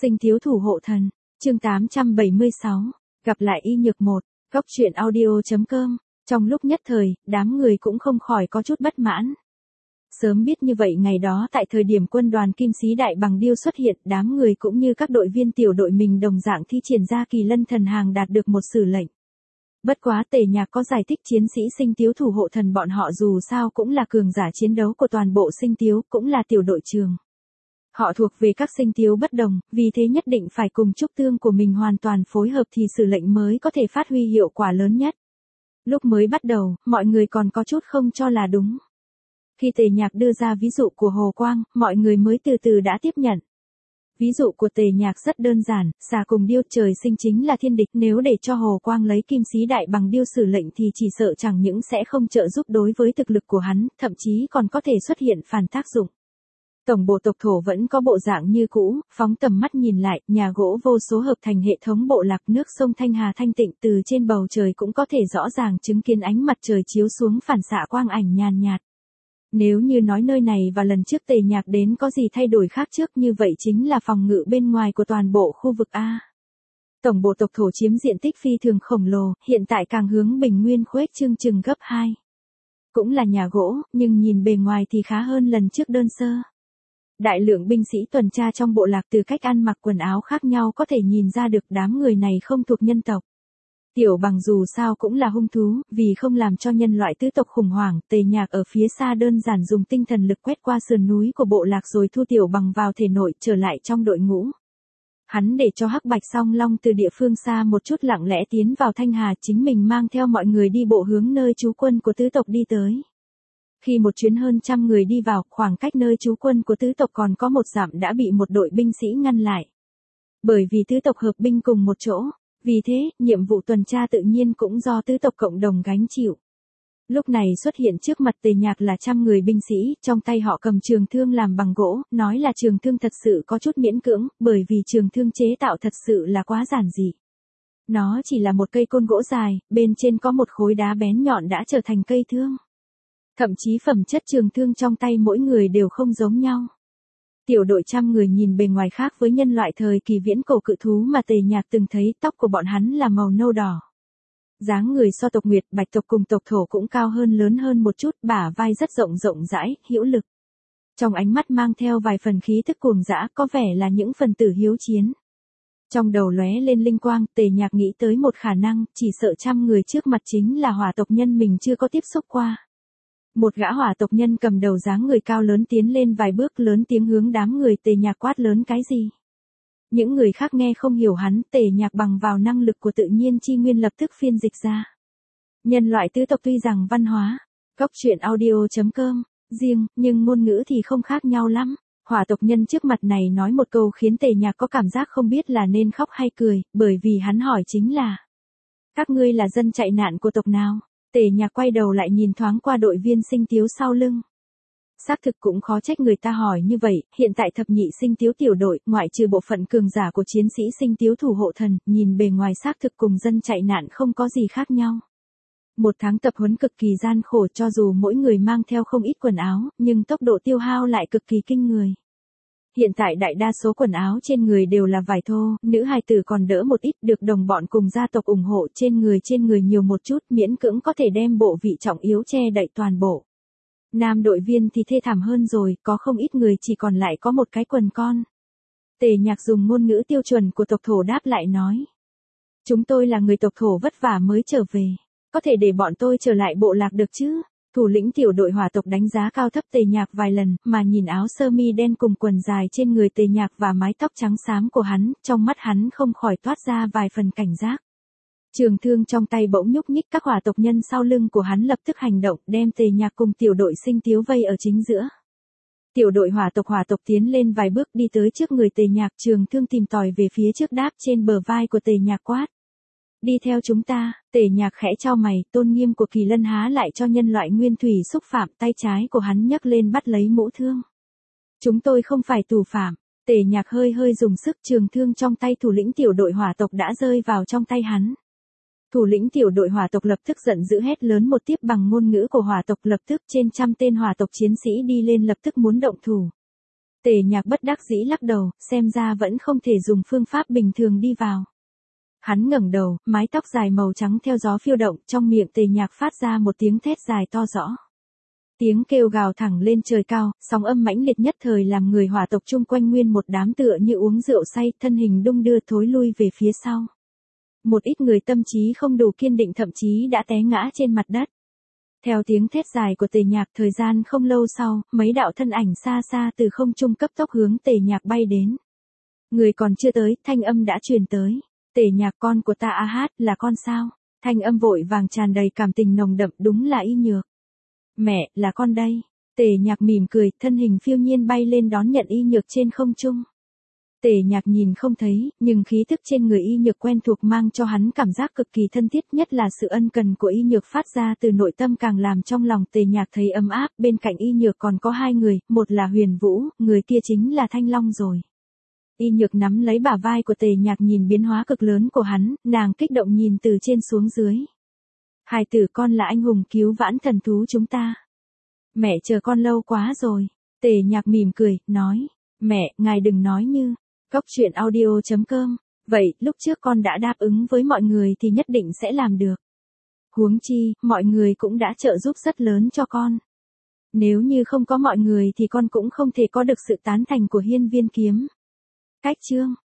Sinh thiếu thủ hộ thần, chương 876, gặp lại y nhược một, góc truyện audio.com, trong lúc nhất thời, đám người cũng không khỏi có chút bất mãn. Sớm biết như vậy ngày đó tại thời điểm quân đoàn Kim Sĩ Đại Bằng Điêu xuất hiện, đám người cũng như các đội viên tiểu đội mình đồng dạng thi triển ra Kỳ Lân Thần Hàng đạt được một sử lệnh. Bất quá Tề Nhạc có giải thích chiến sĩ Sinh Tiếu thủ hộ thần bọn họ dù sao cũng là cường giả chiến đấu của toàn bộ Sinh Tiếu, cũng là tiểu đội trường. Họ thuộc về các Sinh Tiếu bất đồng, vì thế nhất định phải cùng trúc tương của mình hoàn toàn phối hợp thì sử lệnh mới có thể phát huy hiệu quả lớn nhất. Lúc mới bắt đầu, mọi người còn có chút không cho là đúng. Khi Tề Nhạc đưa ra ví dụ của Hồ Quang, mọi người mới từ từ đã tiếp nhận. Ví dụ của Tề Nhạc rất đơn giản, xà cùng điêu trời sinh chính là thiên địch, nếu để cho Hồ Quang lấy Kim Sĩ Đại Bằng Điêu sử lệnh thì chỉ sợ chẳng những sẽ không trợ giúp đối với thực lực của hắn, thậm chí còn có thể xuất hiện phản tác dụng. Tổng bộ tộc thổ vẫn có bộ dạng như cũ, phóng tầm mắt nhìn lại, nhà gỗ vô số hợp thành hệ thống bộ lạc, nước sông Thanh Hà thanh tịnh, từ trên bầu trời cũng có thể rõ ràng chứng kiến ánh mặt trời chiếu xuống phản xạ quang ảnh nhàn nhạt. Nếu như nói nơi này và lần trước Tề Nhạc đến có gì thay đổi khác trước, như vậy chính là phòng ngự bên ngoài của toàn bộ khu vực A. Tổng bộ tộc thổ chiếm diện tích phi thường khổng lồ, hiện tại càng hướng bình nguyên khuếch trương chừng gấp 2. Cũng là nhà gỗ, nhưng nhìn bề ngoài thì khá hơn lần trước đơn sơ. Đại lượng binh sĩ tuần tra trong bộ lạc, từ cách ăn mặc quần áo khác nhau có thể nhìn ra được đám người này không thuộc nhân tộc. Tiểu Bằng dù sao cũng là hung thú, vì không làm cho nhân loại tứ tộc khủng hoảng, Tề Nhạc ở phía xa đơn giản dùng tinh thần lực quét qua sườn núi của bộ lạc rồi thu Tiểu Bằng vào thể nội, trở lại trong đội ngũ. Hắn để cho Hắc Bạch Song Long từ địa phương xa một chút lặng lẽ tiến vào Thanh Hà, chính mình mang theo mọi người đi bộ hướng nơi trú quân của tứ tộc đi tới. Khi một chuyến hơn trăm người đi vào, khoảng cách nơi trú quân của tứ tộc còn có một dặm đã bị một đội binh sĩ ngăn lại. Bởi vì tứ tộc hợp binh cùng một chỗ, vì thế, nhiệm vụ tuần tra tự nhiên cũng do tứ tộc cộng đồng gánh chịu. Lúc này xuất hiện trước mặt Tề Nhạc là trăm người binh sĩ, trong tay họ cầm trường thương làm bằng gỗ, nói là trường thương thật sự có chút miễn cưỡng, bởi vì trường thương chế tạo thật sự là quá giản dị. Nó chỉ là một cây côn gỗ dài, bên trên có một khối đá bén nhọn đã trở thành cây thương. Thậm chí phẩm chất trường thương trong tay mỗi người đều không giống nhau. Tiểu đội trăm người nhìn bề ngoài khác với nhân loại thời kỳ viễn cổ cự thú mà Tề Nhạc từng thấy, tóc của bọn hắn là màu nâu đỏ. Dáng người so tộc Nguyệt, Bạch tộc cùng tộc Thổ cũng cao hơn lớn hơn một chút, bả vai rất rộng rãi, hữu lực. Trong ánh mắt mang theo vài phần khí thức cuồng dã, có vẻ là những phần tử hiếu chiến. Trong đầu lóe lên linh quang, Tề Nhạc nghĩ tới một khả năng, chỉ sợ trăm người trước mặt chính là hỏa tộc nhân mình chưa có tiếp xúc qua. Một gã hỏa tộc nhân cầm đầu dáng người cao lớn tiến lên vài bước, lớn tiếng hướng đám người Tề Nhạc quát lớn cái gì. Những người khác nghe không hiểu hắn, Tề Nhạc bằng vào năng lực của tự nhiên chi nguyên lập tức phiên dịch ra. Nhân loại tứ tộc tuy rằng văn hóa, góc truyện audio.com, riêng, nhưng ngôn ngữ thì không khác nhau lắm. Hỏa tộc nhân trước mặt này nói một câu khiến Tề Nhạc có cảm giác không biết là nên khóc hay cười, bởi vì hắn hỏi chính là: các ngươi là dân chạy nạn của tộc nào? Tề Nhạc quay đầu lại nhìn thoáng qua đội viên Sinh Tiếu sau lưng. Xác thực cũng khó trách người ta hỏi như vậy, hiện tại thập nhị Sinh Tiếu tiểu đội, ngoại trừ bộ phận cường giả của chiến sĩ Sinh Tiếu thủ hộ thần, nhìn bề ngoài xác thực cùng dân chạy nạn không có gì khác nhau. Một tháng tập huấn cực kỳ gian khổ, cho dù mỗi người mang theo không ít quần áo, nhưng tốc độ tiêu hao lại cực kỳ kinh người. Hiện tại đại đa số quần áo trên người đều là vải thô, nữ hài tử còn đỡ một ít, được đồng bọn cùng gia tộc ủng hộ, trên người nhiều một chút, miễn cưỡng có thể đem bộ vị trọng yếu che đậy toàn bộ. Nam đội viên thì thê thảm hơn rồi, có không ít người chỉ còn lại có một cái quần con. Tề Nhạc dùng ngôn ngữ tiêu chuẩn của tộc Thổ đáp lại nói: chúng tôi là người tộc Thổ vất vả mới trở về, có thể để bọn tôi trở lại bộ lạc được chứ? Thủ lĩnh tiểu đội hỏa tộc đánh giá cao thấp Tề Nhạc vài lần, mà nhìn áo sơ mi đen cùng quần dài trên người Tề Nhạc và mái tóc trắng xám của hắn, trong mắt hắn không khỏi toát ra vài phần cảnh giác. Trường thương trong tay bỗng nhúc nhích, các hỏa tộc nhân sau lưng của hắn lập tức hành động, đem Tề Nhạc cùng tiểu đội Sinh Tiếu vây ở chính giữa. Tiểu đội hỏa tộc tiến lên vài bước đi tới trước người Tề Nhạc, trường thương tìm tòi về phía trước đáp trên bờ vai của Tề Nhạc quát: đi theo chúng ta. Tề Nhạc khẽ chau mày, tôn nghiêm của Kỳ Lân há lại cho nhân loại nguyên thủy xúc phạm, tay trái của hắn nhấc lên bắt lấy mũ thương. Chúng tôi không phải tù phạm. Tề Nhạc hơi dùng sức, trường thương trong tay thủ lĩnh tiểu đội hỏa tộc đã rơi vào trong tay hắn. Thủ lĩnh tiểu đội hỏa tộc lập tức giận dữ hét lớn một tiếp bằng ngôn ngữ của hỏa tộc, lập tức trên trăm tên hỏa tộc chiến sĩ đi lên lập tức muốn động thủ. Tề Nhạc bất đắc dĩ lắc đầu, xem ra vẫn không thể dùng phương pháp bình thường đi vào. Hắn ngẩng đầu, mái tóc dài màu trắng theo gió phiêu động, trong miệng Tề Nhạc phát ra một tiếng thét dài to rõ. Tiếng kêu gào thẳng lên trời cao, sóng âm mãnh liệt nhất thời làm người hỏa tộc chung quanh nguyên một đám tựa như uống rượu say, thân hình đung đưa thối lui về phía sau. Một ít người tâm trí không đủ kiên định thậm chí đã té ngã trên mặt đất. Theo tiếng thét dài của Tề Nhạc, thời gian không lâu sau, mấy đạo thân ảnh xa xa từ không trung cấp tốc hướng Tề Nhạc bay đến. Người còn chưa tới, thanh âm đã truyền tới. Tề Nhạc, con của ta a hát, là con sao? Thanh âm vội vàng tràn đầy cảm tình nồng đậm, đúng là Y Nhược. Mẹ, là con đây. Tề Nhạc mỉm cười, thân hình phiêu nhiên bay lên đón nhận Y Nhược trên không trung. Tề Nhạc nhìn không thấy, nhưng khí thức trên người Y Nhược quen thuộc mang cho hắn cảm giác cực kỳ thân thiết, nhất là sự ân cần của Y Nhược phát ra từ nội tâm càng làm trong lòng Tề Nhạc thấy ấm áp. Bên cạnh Y Nhược còn có hai người, một là Huyền Vũ, người kia chính là Thanh Long rồi. Y Nhược nắm lấy bả vai của Tề Nhạc nhìn biến hóa cực lớn của hắn, nàng kích động nhìn từ trên xuống dưới. Hài tử, con là anh hùng cứu vãn thần thú chúng ta. Mẹ chờ con lâu quá rồi. Tề Nhạc mỉm cười, nói. Mẹ, ngài đừng nói như. Cốc truyện audio.com. Vậy, lúc trước con đã đáp ứng với mọi người thì nhất định sẽ làm được. Huống chi, mọi người cũng đã trợ giúp rất lớn cho con. Nếu như không có mọi người thì con cũng không thể có được sự tán thành của Hiên Viên Kiếm. Cách chương